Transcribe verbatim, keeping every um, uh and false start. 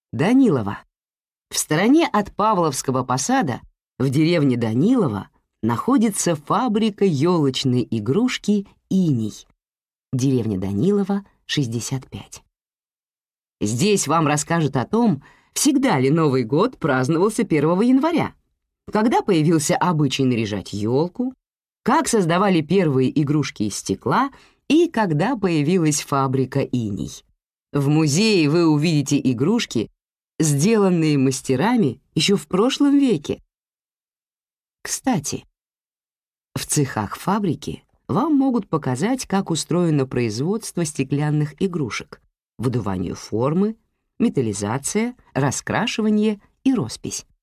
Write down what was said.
Данилова. В стороне от Павловского посада, в деревне Данилова, находится фабрика елочной игрушки «Иней». Деревня Данилова, шестьдесят пять. Здесь вам расскажут о том, всегда ли Новый год праздновался первого января, когда появился обычай наряжать елку, как создавали первые игрушки из стекла и когда появилась фабрика «Иней». В музее вы увидите игрушки, сделанные мастерами еще в прошлом веке. Кстати, в цехах фабрики вам могут показать, как устроено производство стеклянных игрушек, выдувание формы, металлизация, раскрашивание и роспись.